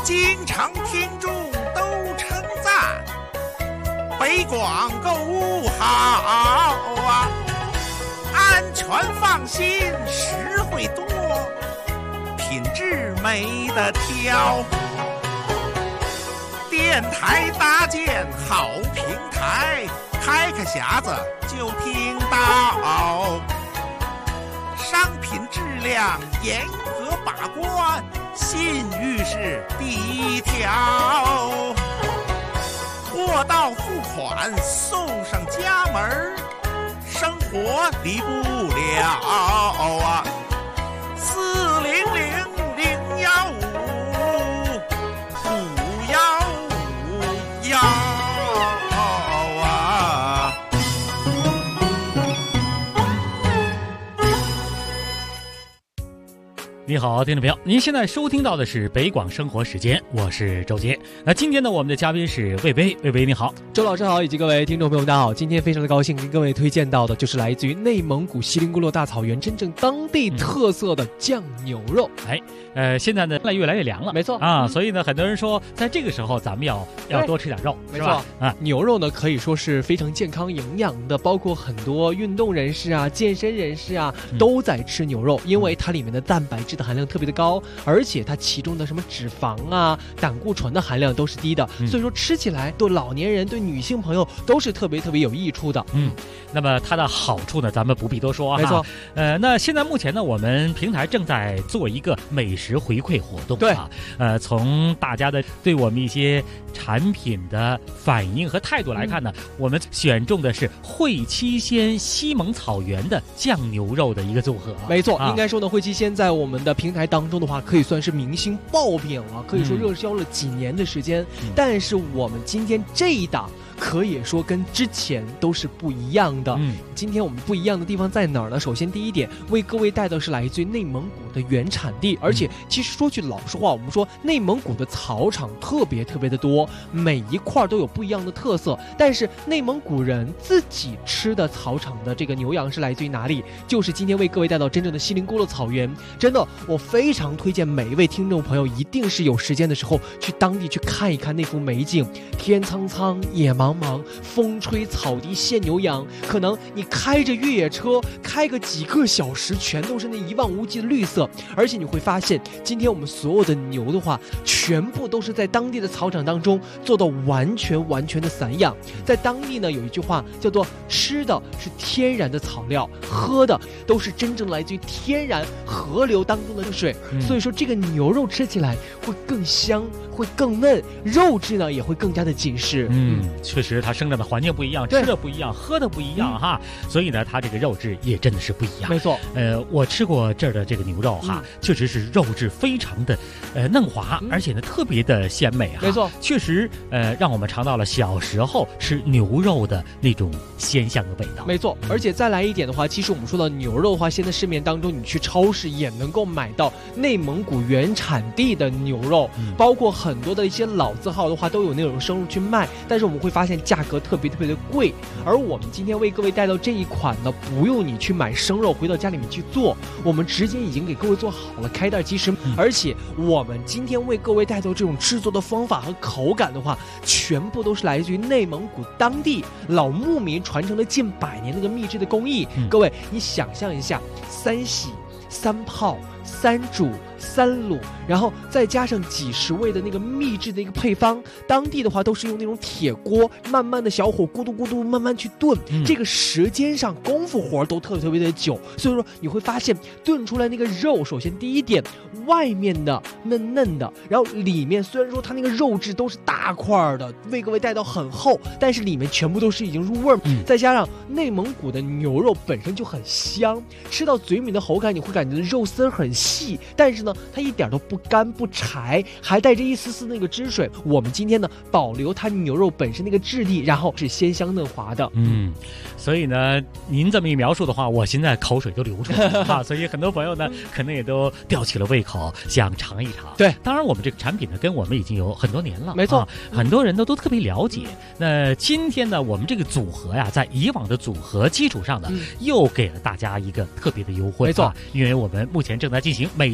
经常听众都称赞，北广购物好啊，安全放心，实惠多，品质没得挑。电台搭建好平台，开个匣子就听到，商品质量严格把关，信誉是第一条，货到付款送上家门，生活离不了啊！400-015-515啊！ 你好，听众朋友，您现在收听到的是北广生活时间，我是周杰。那今天呢，我们的嘉宾是魏巍，魏巍你好， 周老师好，以及各位听众朋友大家好。今天非常的高兴跟各位推荐到的就是来自于内蒙古锡林郭勒大草原真正当地特色的酱牛肉。 现在呢越来越凉了， 没错啊，所以呢很多人说在这个时候咱们要多吃点肉， 没错啊。牛肉呢可以说是非常健康营养的，包括很多运动人士啊、健身人士啊都在吃牛肉，因为它里面的蛋白质的含量特别的高，而且它其中的什么脂肪啊、胆固醇的含量都是低的，所以说吃起来对老年人、对女性朋友都是特别有益处的。 那么它的好处呢，咱们不必多说， 没错。 那现在目前呢，我们平台正在做一个美食回馈活动， 对啊，从大家的对我们一些产品的反应和态度来看呢，我们选中的是会七鲜西蒙草原的酱牛肉的一个组合。 没错，应该说呢，会七鲜在我们的平台当中的话，可以算是明星爆品了，可以说热销了几年的时间。但是我们今天这一档可以说跟之前都是不一样的。今天我们不一样的地方在哪儿呢？首先第一点，为各位带的是来自于内蒙古的原产地，而且其实说句老实话，我们说内蒙古的草场特别的多，每一块都有不一样的特色。但是内蒙古人自己吃的草场的这个牛羊是来自于哪里？就是今天为各位带到真正的锡林郭勒草原。真的，我非常推荐每一位听众朋友一定是有时间的时候去当地去看一看那幅美景，天苍苍，野茫茫，风吹草低见牛羊，可能你开着越野车开个几个小时，全都是那一望无际的绿色。而且你会发现，今天我们所有的牛的话，全部都是在当地的草场当中做到完全的散养。在当地呢，有一句话叫做吃的是天然的草料，喝的都是真正来自于天然河流当中的水，所以说这个牛肉吃起来会更香，会更嫩，肉质呢也会更加的紧实。 确实它生长的环境不一样，吃的不一样，喝的不一样哈，所以呢它这个肉质也真的是不一样。 没错， 我吃过这儿的这个牛肉哈，确实是肉质非常的嫩滑，而且呢特别的鲜美哈。 没错， 确实让我们尝到了小时候吃牛肉的那种鲜香的味道。 没错，而且再来一点的话，其实我们说到牛肉的话，现在市面当中你去超市也能够买到内蒙古原产地的牛肉，包括很多的一些老字号的话都有那种生肉去卖，但是我们会发现价格特别的贵。而我们今天为各位带到这一款呢，不用你去买生肉回到家里面去做，我们直接已经给各位做好了，开袋即食。而且我们今天为各位带到这种制作的方法和口感的话，全部都是来自于内蒙古当地老牧民传承了近100年那个秘制的工艺。各位你想象一下，3洗3泡3煮3卤，然后再加上几十味的那个秘制的一个配方，当地的话都是用那种铁锅，慢慢的小火咕嘟咕嘟慢慢去炖，这个时间上功夫活都特别的久，所以说你会发现炖出来那个肉，首先第一点，外面的嫩的，然后里面虽然说它那个肉质都是大块的，为各位带到很厚，但是里面全部都是已经入味儿，再加上内蒙古的牛肉本身就很香，吃到嘴里面的口感你会感觉肉丝很细，但是呢它一点都不干不柴，还带着一丝丝那个汁水。我们今天呢保留它牛肉本身那个质地，然后是鲜香嫩滑的。 所以呢您这么一描述的话，我现在口水都流出来了啊！所以很多朋友呢可能也都吊起了胃口，想尝一尝。 对， 当然我们这个产品呢跟我们已经有很多年了， 没错， 很多人都特别了解。那今天呢我们这个组合呀，在以往的组合基础上呢，又给了大家一个特别的优惠。 没错， 因为我们目前正在进行美食回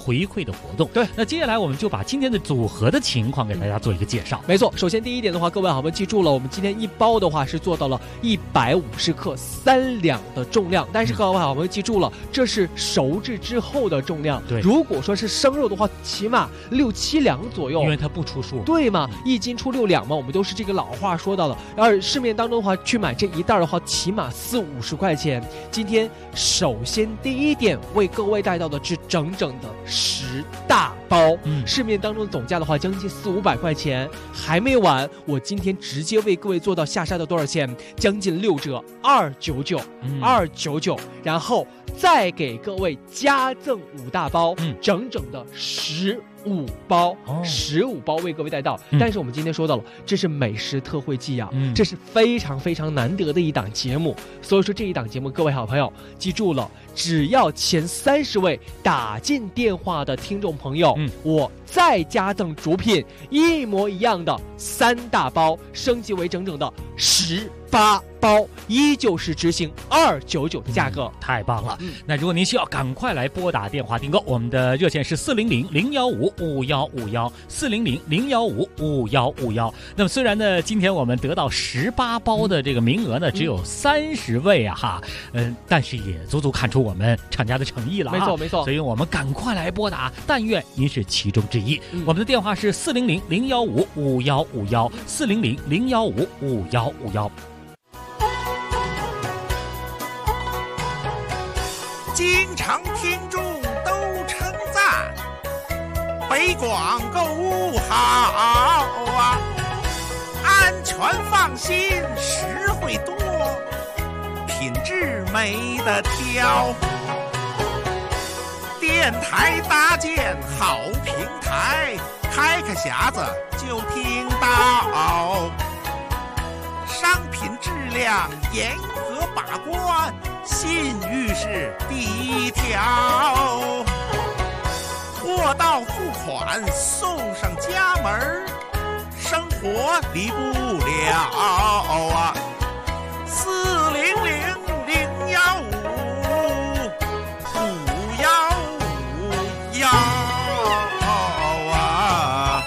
回馈的活动。 对， 那接下来我们就把今天的组合的情况给大家做一个介绍。 没错，首先第一点的话，各位好朋友记住了，我们今天一包的话是做到了150克3两的重量，但是各位好朋友记住了，这是熟制之后的重量。 对， 如果说是生肉的话，起码6、7两左右， 因为它不出数。 对嘛，1斤出6两嘛，我们都是这个老话说到的。而市面当中的话，去买这一袋的话，起码40、50块钱。今天首先第一点为各位带到的是整整的10大包，市面当中总价的话将近400、500块钱。还没完，我今天直接为各位做到下杀到多少钱？将近6折，299，299，然后再给各位加赠5大包，整整的15包，15包为各位带到。但是我们今天说到了，这是美食特惠季啊，这是非常非常难得的一档节目，所以说这一档节目，各位好朋友记住了，只要前30位打进电话的听众朋友，我再加赠主品一模一样的3大包，升级为整整的18包，依旧是执行299的价格， 太棒了。那如果您需要，赶快来拨打电话订购，我们的热线是400-015-5151，400-015-5151。那么虽然呢，今天我们得到18包的这个名额呢，只有30位啊哈，但是也足足看出我们厂家的诚意了。 没错没错， 所以我们赶快来拨打，但愿您是其中之一。我们的电话是400-015-5151，400-015-5151。 京城听众都称赞，北广购物好啊，安全放心，实惠多，品质没得挑。电台搭建好平台，开个匣子就听到，商品质量严格把关，信誉是第一条，货到付款送上家门，生活离不了啊！400-015-5151啊！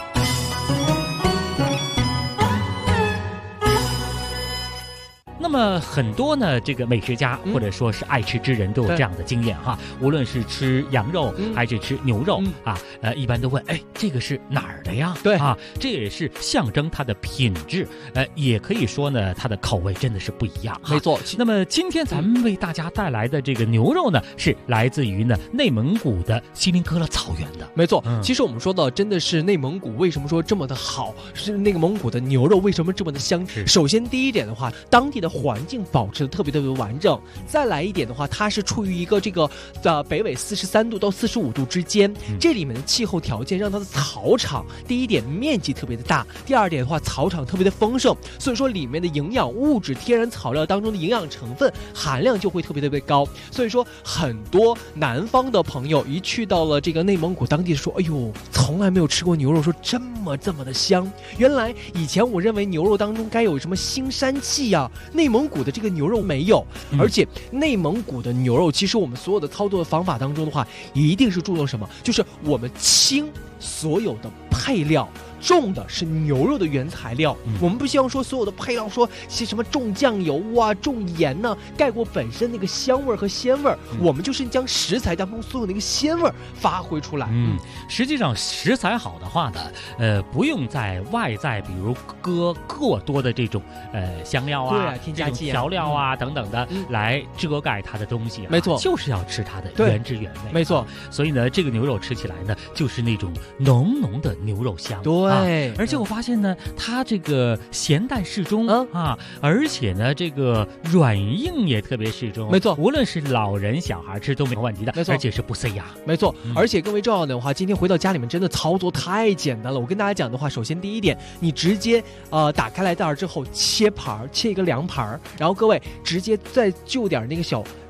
那么很多呢，这个美食家或者说是爱吃之人都有这样的经验哈，无论是吃羊肉还是吃牛肉啊，一般都问，哎，这个是哪儿的呀？ 对啊，这也是象征它的品质，也可以说呢，它的口味真的是不一样。 没错。 那么今天咱们为大家带来的这个牛肉呢，是来自于呢内蒙古的锡林郭勒草原的。 没错，其实我们说到真的是内蒙古为什么说这么的好，是那个蒙古的牛肉为什么这么的香？首先第一点的话，当地的环境保持的特别完整，再来一点的话，它是处于一个这个北纬43度到45度之间，这里面的气候条件让它的草场第一点面积特别的大，第二点的话草场特别的丰盛，所以说里面的营养物质、天然草料当中的营养成分含量就会特别高，所以说很多南方的朋友一去到了这个内蒙古当地说，哎呦，从来没有吃过牛肉，说这么的香。原来以前我认为牛肉当中该有什么腥膻气啊，内蒙古的这个牛肉没有，而且内蒙古的牛肉，其实我们所有的操作的方法当中的话，一定是注重什么？就是我们清所有的配料，重的是牛肉的原材料，我们不希望说所有的配料说些什么重酱油啊、重盐呢，盖过本身那个香味和鲜味，我们就是将食材当中所有那个鲜味发挥出来。 实际上食材好的话呢，不用在外在比如搁过多的这种香料啊、 添加剂、 调料啊等等的来遮盖它的东西， 没错， 就是要吃它的原汁原味。 没错， 所以呢，这个牛肉吃起来呢，就是那种浓浓的牛肉香。 对， 而且我发现呢，它这个咸淡适中啊，而且呢，这个软硬也特别适中。 没错， 无论是老人小孩吃都没有问题的。 没错， 而且是不塞牙。 没错，而且更为重要的话，今天回到家里面真的操作太简单了。我跟大家讲的话，首先第一点，你直接打开来袋之后切盘，切一个凉盘，然后各位直接再就点那个小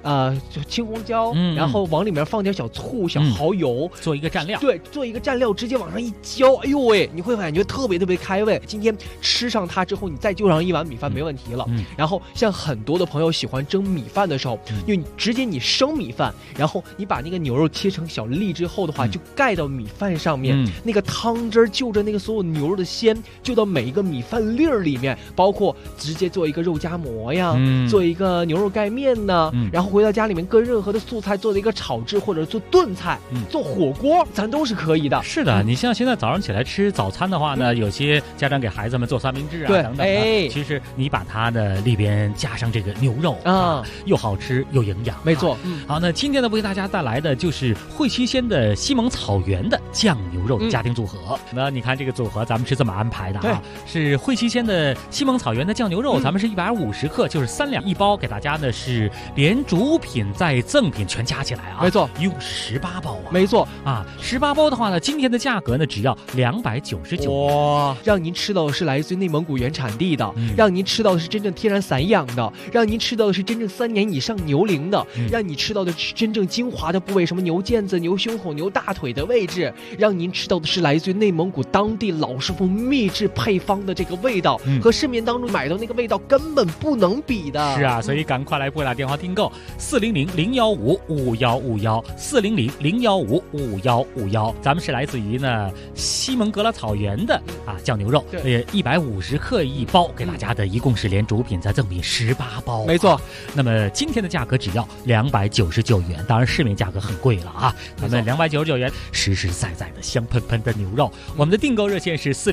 就青红椒， 然后往里面放点小醋、小蚝油， 做一个蘸料。 对，做一个蘸料，直接往上一浇，哎呦喂，你会感觉特别特别开胃。今天吃上它之后，你再就上一碗米饭没问题了。然后像很多的朋友喜欢蒸米饭的时候，因为你直接你生米饭，然后你把那个牛肉切成小粒之后的话，就盖到米饭上面，那个汤汁就着那个所有牛肉的鲜，就到每一个米饭粒儿里面，包括直接做一个肉夹馍呀，做一个牛肉盖面呢，然后回到家里面跟任何的素菜做的一个炒制或者做炖菜，做火锅，咱都是可以的。 是的，你像现在早上起来吃早餐的话呢，有些家长给孩子们做三明治啊等等的，其实你把它的里边加上这个牛肉啊，又好吃又营养。 没错。 好，那今天呢为大家带来的就是汇七鲜的西蒙草原的酱牛肉的家庭组合。那你看这个组合咱们是这么安排的啊，是汇七鲜的西蒙草原的酱牛肉，咱们是150克，就是3两1包，给大家呢是连主品再赠品全加起来啊， 没错， 一共18包啊， 没错啊，18包的话呢，今天的价格呢只要299元， 哇，让您吃到的是来自于内蒙古原产地的，让您吃到的是真正天然散养的，让您吃到的是真正3年以上牛龄的，让你吃到的是真正精华的部位，什么牛腱子、牛胸口、牛大腿的位置，让您吃到的是来自于内蒙古当地老师傅秘制配方的这个味道，和市面当中买到那个味道根本不能比的。 是啊，所以赶快来拨打电话订购400-015-5151，400-015-5151，咱们是来自于呢西蒙格拉草原的酱牛肉，150克1包，给大家的一共是连主品再赠品18包， 没错。 那么今天的价格只要299元，当然市面价格很贵了啊，咱们299元实实在在的香喷喷的牛肉。我们的订购热线是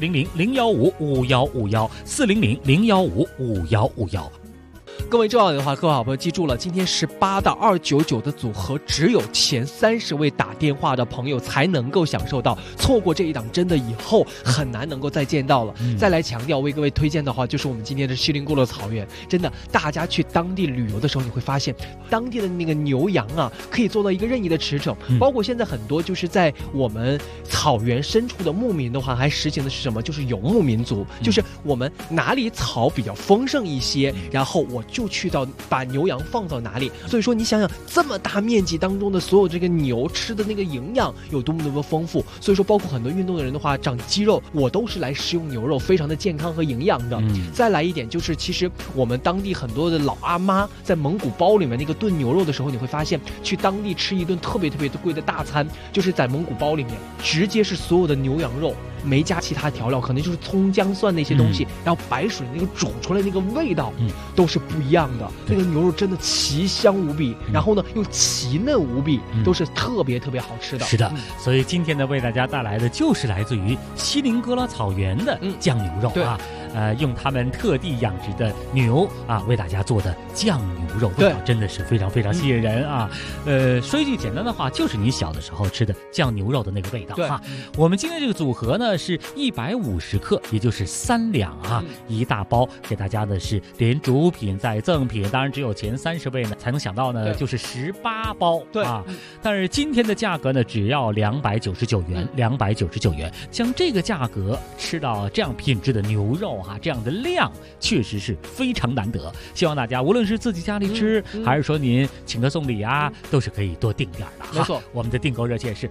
400-015-5151，400-015-5151。 各位重要的话，各位好朋友记住了，今天18到299的组合，只有前30位打电话的朋友才能够享受到，错过这一档真的以后很难能够再见到了。再来强调为各位推荐的话，就是我们今天的锡林郭勒草原，真的大家去当地旅游的时候，你会发现当地的那个牛羊啊，可以做到一个任意的驰骋，包括现在很多就是在我们草原深处的牧民的话，还实行的是什么？就是游牧民族，就是我们哪里草比较丰盛一些，然后我就去到把牛羊放到哪里。所以说你想想这么大面积当中的所有这个牛吃的那个营养有多么多么丰富，所以说包括很多运动的人的话长肌肉，我都是来食用牛肉，非常的健康和营养的。再来一点就是其实我们当地很多的老阿妈在蒙古包里面那个炖牛肉的时候，你会发现去当地吃一顿特别特别贵的大餐，就是在蒙古包里面直接是所有的牛羊肉没加其他调料，可能就是葱姜蒜那些东西，然后白水那个煮出来那个味道都是不一样的。那个牛肉真的奇香无比，然后呢又奇嫩无比，都是特别特别好吃的。 是的，所以今天呢为大家带来的就是来自于锡林郭勒草原的酱牛肉啊，用他们特地养殖的牛啊为大家做的酱牛肉，味道真的是非常非常吸引人啊。说一句简单的话，就是你小的时候吃的酱牛肉的那个味道啊。我们今天这个组合呢是150克，也就是3两啊，一大包，给大家的是连主品再赠品，当然只有前30位呢才能想到呢，就是18包啊。但是今天的价格呢只要299元，299元，像这个价格吃到这样品质的牛肉啊，这样的量确实是非常难得。希望大家无论是自己家里吃，还是说您请客送礼啊，都是可以多订点的。 没错， 我们的订购热线是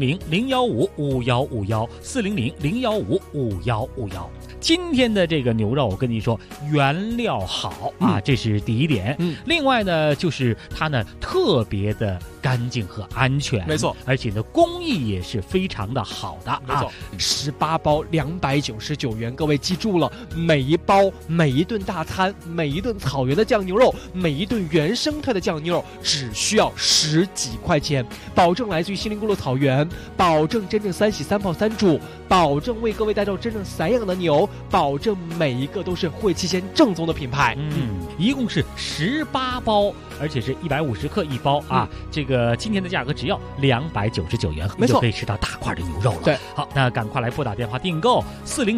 400-015-5151，400-015-5151。今天的这个牛肉，我跟你说，原料好啊，这是第一点。另外呢，就是它呢特别的干净和安全， 没错， 而且呢工艺也是非常的好的， 没错。18包299元，各位记住了，每一包每一顿大餐，每一顿草原的酱牛肉，每一顿原生态的酱牛肉，只需要10几块钱，保证来自于锡林郭勒草原，保证真正3洗3泡3煮，保证为各位带到真正散养的牛，保证每一个都是汇七鲜正宗的品牌。 一共是18包，而且是150克1包啊。这个今天的价格只要299元， 没错， 就可以吃到大块的牛肉了。 对， 好，那赶快来拨打电话订购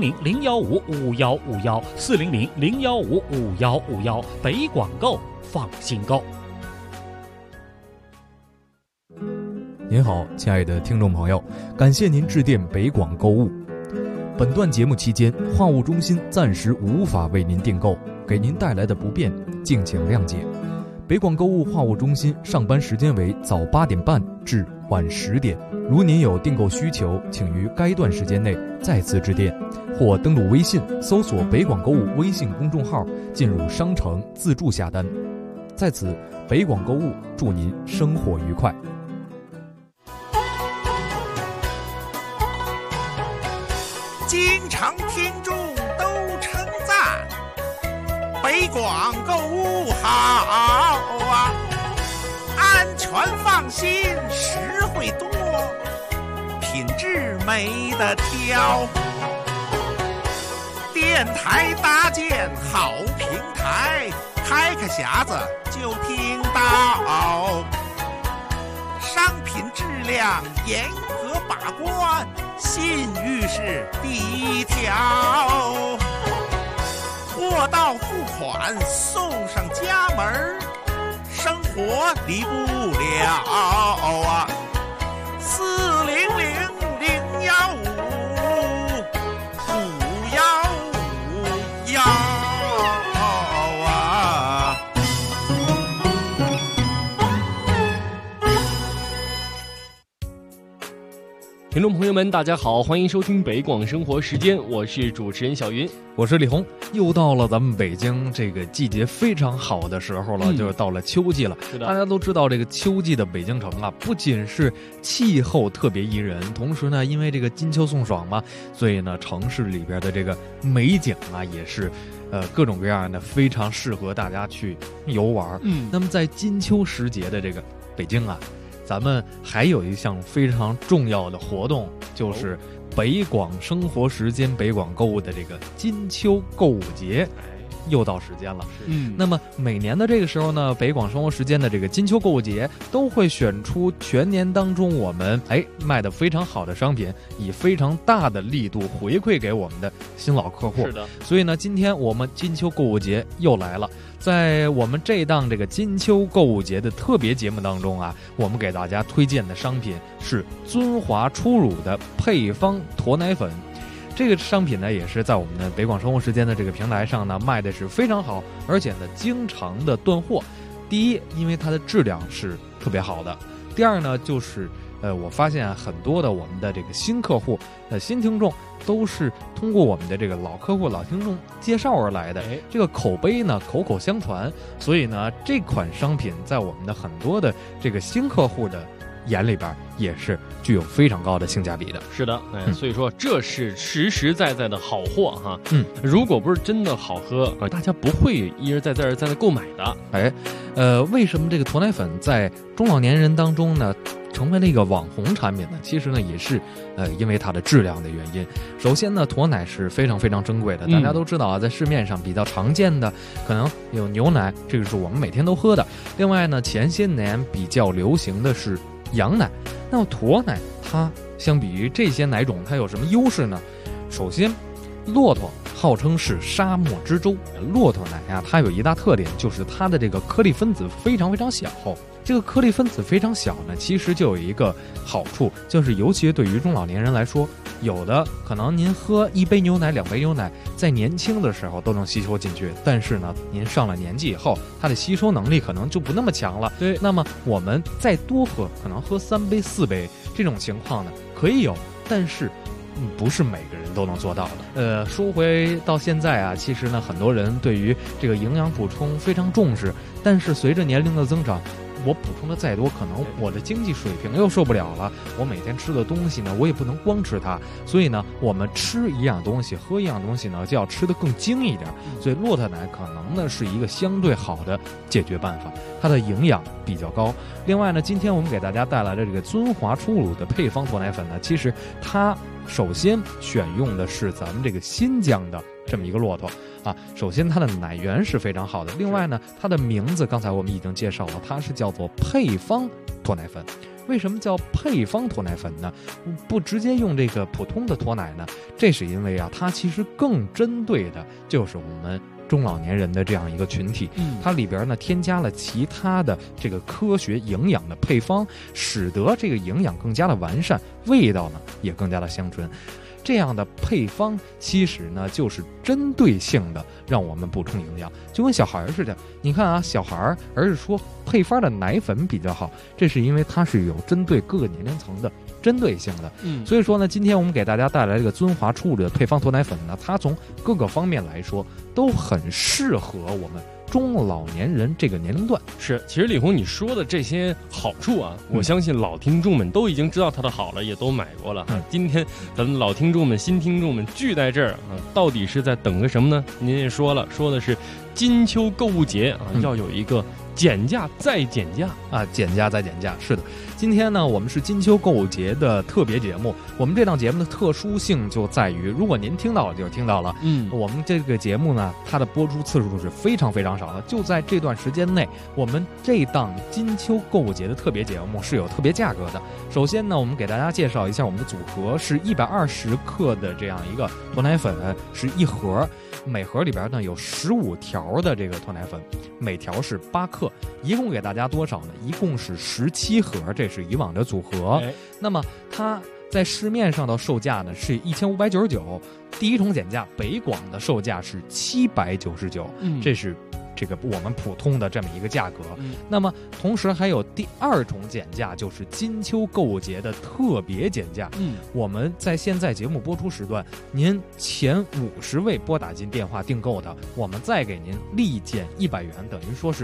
400-015-5151，400-015-5151，北广购放心购。 您好，亲爱的听众朋友，感谢您致电北广购物。本段节目期间，话务中心暂时无法为您订购，给您带来的不便，敬请谅解。 北广购物话务中心上班时间为早8点半至晚10点。如您有订购需求，请于该段时间内再次致电，或登录微信搜索北广购物微信公众号，进入商城自助下单。在此，北广购物祝您生活愉快。 京城听众都称赞北广购物好啊，安全放心，实惠多，品质没得挑。电台搭建好平台，开开匣子就听到，商品质量严格把关，信誉是第一条。货到付款送上家门，生活离不了啊！400-015-5155151啊！ 听众朋友们，大家好，欢迎收听北广生活时间，我是主持人小云， 我是李红。又到了咱们北京这个季节非常好的时候了，就是到了秋季了。大家都知道，这个秋季的北京城啊，不仅是气候特别宜人，同时呢，因为这个金秋送爽嘛，所以呢，城市里边的这个美景啊，也是各种各样的，非常适合大家去游玩。那么在金秋时节的这个北京啊，咱们还有一项非常重要的活动，就是北广生活时间北广购物的这个金秋购物节又到时间了。那么每年的这个时候呢，北广生活时间的这个金秋购物节都会选出全年当中我们卖的非常好的商品，以非常大的力度回馈给我们的新老客户。是的，所以呢，今天我们金秋购物节又来了。在我们这档这个金秋购物节的特别节目当中啊，我们给大家推荐的商品是尊华初乳的配方驼奶粉。这个商品呢，也是在我们的北广生活时间的这个平台上呢卖的是非常好，而且呢经常的断货。第一，因为它的质量是特别好的；第二呢，就是我发现很多的我们的这个新客户、新听众都是通过我们的这个老客户、老听众介绍而来的，这个口碑呢口口相传，所以呢这款商品在我们的很多的这个新客户的眼里边也是具有非常高的性价比的。 是的，所以说这是实实在在的好货哈。如果不是真的好喝，大家不会一而再再而三的购买的。 为什么这个驼奶粉在中老年人当中呢成为了一个网红产品呢？其实呢也是因为它的质量的原因。首先呢，驼奶是非常非常珍贵的，大家都知道啊，在市面上比较常见的可能有牛奶，这个是我们每天都喝的。另外呢，前些年比较流行的是羊奶。那么驼奶它相比于这些奶种，它有什么优势呢？首先，骆驼号称是沙漠之舟，骆驼奶啊，它有一大特点，就是它的这个颗粒分子非常非常小。这个颗粒分子非常小呢，其实就有一个好处，就是尤其对于中老年人来说，有的可能您喝1杯牛奶、2杯牛奶，在年轻的时候都能吸收进去，但是呢，您上了年纪以后，它的吸收能力可能就不那么强了。对，那么我们再多喝，可能喝3杯、4杯，这种情况呢可以有，但是不是每个人都能做到的。说回到现在啊，其实呢，很多人对于这个营养补充非常重视，但是随着年龄的增长，我补充的再多，可能我的经济水平又受不了了。我每天吃的东西呢，我也不能光吃它，所以呢，我们吃一样东西、喝一样东西呢，就要吃得更精一点。所以骆驼奶可能呢是一个相对好的解决办法，它的营养比较高。另外呢，今天我们给大家带来的这个尊华初乳的配方驼奶粉呢，其实它首先选用的是咱们这个新疆的这么一个骆驼啊。首先它的奶源是非常好的，另外呢，它的名字刚才我们已经介绍了，它是叫做配方驼奶粉。为什么叫配方驼奶粉呢？不直接用这个普通的驼奶呢？这是因为啊，它其实更针对的就是我们中老年人的这样一个群体，它里边呢添加了其他的这个科学营养的配方，使得这个营养更加的完善，味道呢也更加的香醇。 这样的配方其实呢就是针对性的让我们补充营养，就跟小孩似的。你看啊，小孩而是说配方的奶粉比较好，这是因为它是有针对各个年龄层的针对性的。所以说呢，今天我们给大家带来这个尊华初乳的配方脱奶粉呢，它从各个方面来说都很适合我们中老年人这个年龄段。 是，其实李红你说的这些好处啊，我相信老听众们都已经知道它的好了，也都买过了。今天咱们老听众们、新听众们聚在这儿啊，到底是在等个什么呢？您也说了，说的是金秋购物节啊，要有一个减价再减价啊，减价再减价。是的，今天呢，我们是金秋购物节的特别节目。我们这档节目的特殊性就在于，如果您听到了就听到了，我们这个节目呢，它的播出次数是非常非常少的。就在这段时间内，我们这档金秋购物节的特别节目是有特别价格的。首先呢，我们给大家介绍一下我们的组合，是120克的这样一个脱奶粉，是一盒。每盒里边呢有15条的这个脱奶粉，每条是8克，一共给大家多少呢？一共是17盒，这是以往的组合。那么它在市面上的售价呢是1599，第一重减价北广的售价是799，这是这个我们普通的这么一个价格。那么同时还有第二重减价，就是金秋购物节的特别减价。我们在现在节目播出时段，您前50位拨打进电话订购的，我们再给您立减100元，等于说是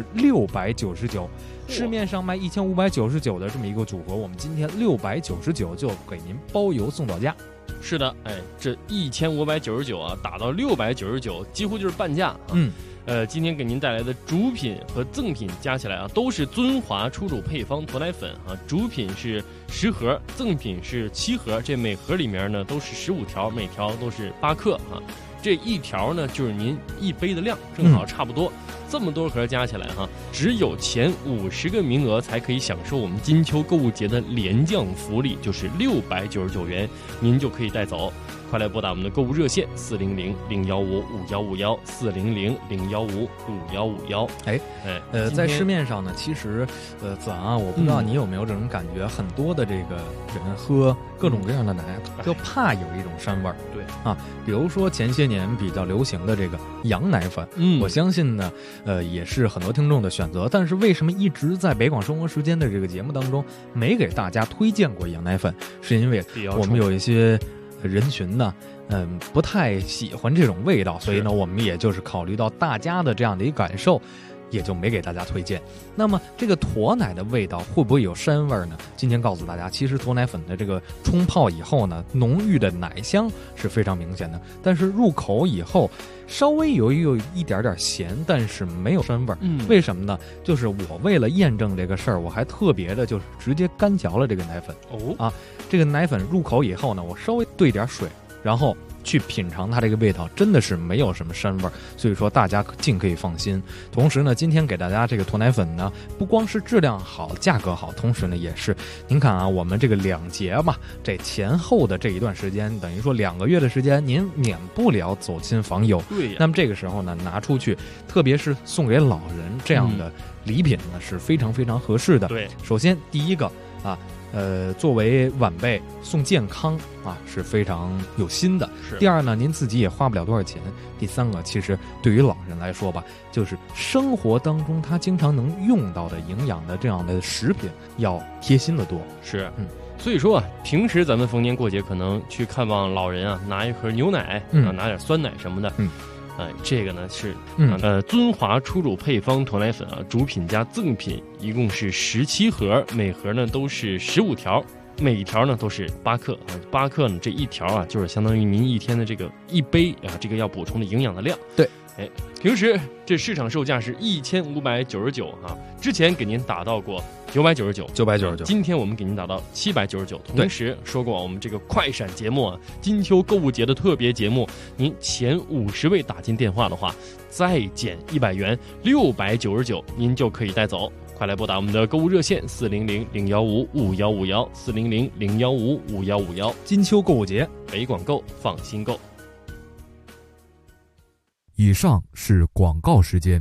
699。市面上卖1599的这么一个组合，我们今天699就给您包邮送到家。 是的，这1599啊，打到699，几乎就是半价。今天给您带来的主品和赠品加起来啊，都是尊华初乳配方脱奶粉啊。主品是10盒，赠品是7盒，这每盒里面呢都是15条，每条都是8克啊。这一条呢就是您一杯的量，正好差不多。这么多盒加起来哈，只有前50个名额才可以享受我们金秋购物节的廉降福利，就是699元，您就可以带走。快来拨打我们的购物热线400-015-5151，400-015-5151。在市面上呢，其实子昂啊，我不知道你有没有这种感觉，很多的这个人喝各种各样的奶，就怕有一种膻味儿。 对啊，比如说前些年比较流行的这个羊奶粉，我相信呢，也是很多听众的选择。但是为什么一直在北广生活时间的这个节目当中没给大家推荐过羊奶粉？是因为我们有一些人群呢，不太喜欢这种味道，所以呢，我们也就是考虑到大家的这样的一个感受，也就没给大家推荐。那么这个驼奶的味道会不会有膻味呢？今天告诉大家，其实驼奶粉的这个冲泡以后呢，浓郁的奶香是非常明显的，但是入口以后稍微有一点点咸，但是没有膻味。为什么呢？就是我为了验证这个事儿，我还特别的就是直接干嚼了这个奶粉。这个奶粉入口以后呢，我稍微兑点水，然后去品尝它这个味道，真的是没有什么膻味，所以说大家尽可以放心。同时呢，今天给大家这个驼奶粉呢，不光是质量好、价格好，同时呢也是，您看啊，我们这个2节嘛，这前后的这一段时间，等于说2个月的时间，您免不了走亲访友。 对呀。 那么这个时候呢，拿出去，特别是送给老人这样的礼品呢，是非常非常合适的。 对， 首先第一个啊。作为晚辈送健康啊，是非常有心的。第二呢，您自己也花不了多少钱。第三个，其实对于老人来说吧，就是生活当中他经常能用到的营养的这样的食品，要贴心的多。 是，所以说啊，平时咱们逢年过节可能去看望老人啊，拿一盒牛奶，拿点酸奶什么的。这个呢是尊华初乳配方脱奶粉啊，主品加赠品一共是17盒，每盒呢都是15条，每一条呢都是8克啊，8克呢这一条啊就是相当于您一天的这个一杯啊，这个要补充的营养的量。 对， 平时这市场售价是1599啊，之前给您打到过999，今天我们给您打到799。同时说过，我们这个快闪节目啊，金秋购物节的特别节目，您前50位打进电话的话，再减100元，699，您就可以带走。快来拨打我们的购物热线400-015-5151，400-015-5151。 金秋购物节， 北广购，放心购。 以上是广告时间。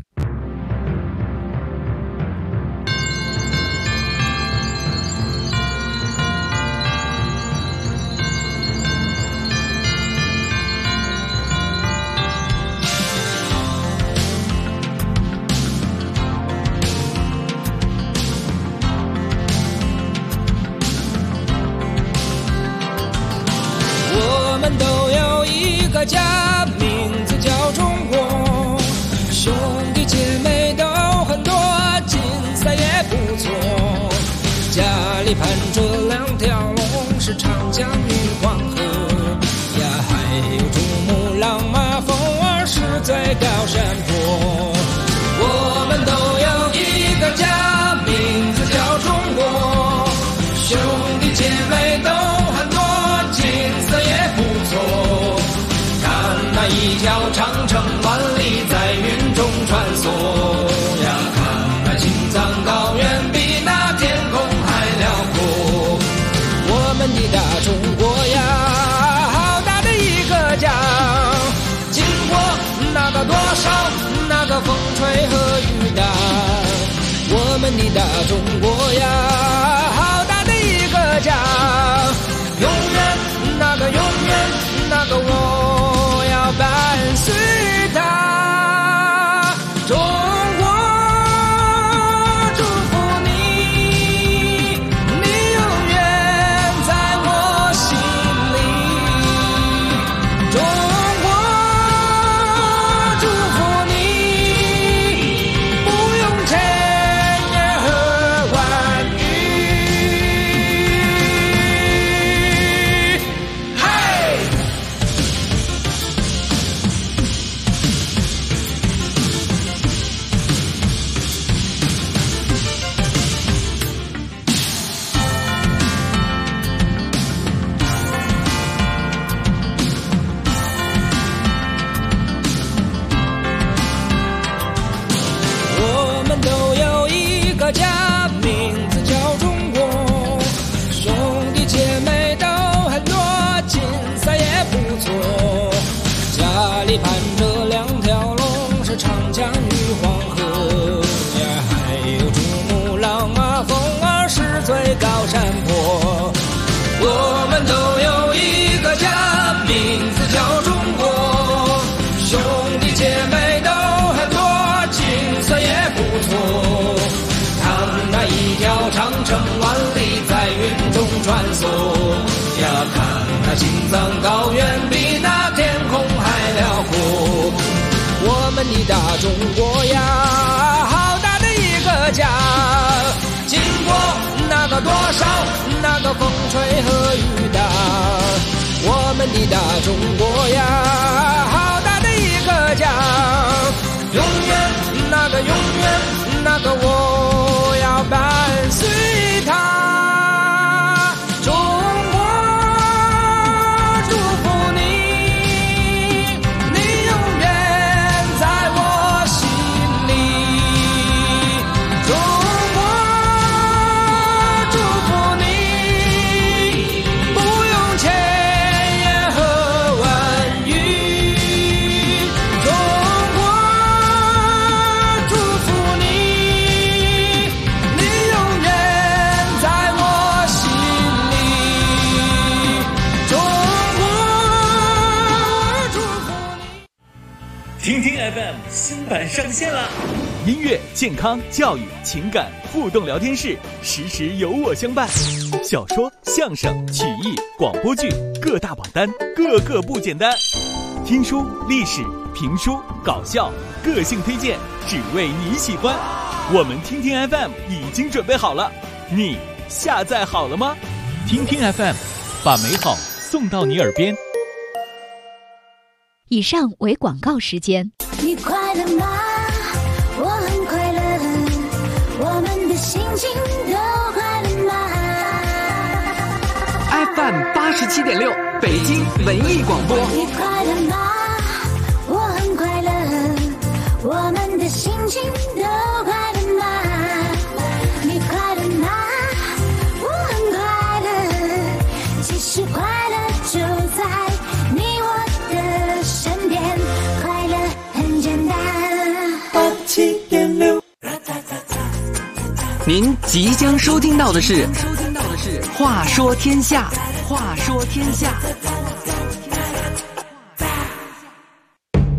们都有一个家，名字叫中国，兄弟姐妹都很多，景色也不错。家里盘着2条龙，是长江与黄河呀，还有珠穆朗玛峰儿是最高山坡。我们都有一个家，名字叫中国，兄弟姐妹都很多，景色也不错。看那一条长城万里在云中穿梭呀，看那青藏高原比那天空还辽阔。我们的大中国呀，好大的一个家，经过那个多少那个风吹和雨打。我们的大中国呀，好大的一个家，永远那个我要伴随它。中国祝福你，你永远在我心里。中国祝福你，不用千言和万语。嘿！我们都有一个家，名字叫中国，兄弟姐妹都很多，景色也不错。家里盘着2条龙，是长江与黄河呀，还有珠穆朗玛峰儿是最高山坡。我们都有一个家，名字叫中国，兄弟姐妹都很多，景色也不错。看那一条长城万里在云中穿梭呀，看那青藏高原比那天空还辽阔。我们的大中国呀，好大的一个家，经过那个多少那个风吹和雨打。我们的大中国呀，好大的一个家，永远那个我要伴随它。中国祝福你，你永远在我心里。中国祝福你，不用千言和万语。中国祝福你，你永远在我心里。中国祝福你。 听听 FM 新版上线了， 音乐、健康、教育、情感互动聊天室，时时有我相伴。小说、相声、曲艺、广播剧各大榜单，个个不简单。听书、历史、评书、搞笑，个性推荐，只为你喜欢。我们听听 FM 已经准备好了，你下载好了吗？听听 FM， 把美好送到你耳边。 以上为广告时间。 你快乐吗？我很快乐，我们的心情都快乐吗？ FM 87.6北京文艺广播。 你快乐吗？我很快乐，我们的心情都快乐吗？你快乐吗？我很快乐，其实快乐就在你我的身边，快乐很简单。87.6。 您即将收听到的是《话说天下》，话说天下。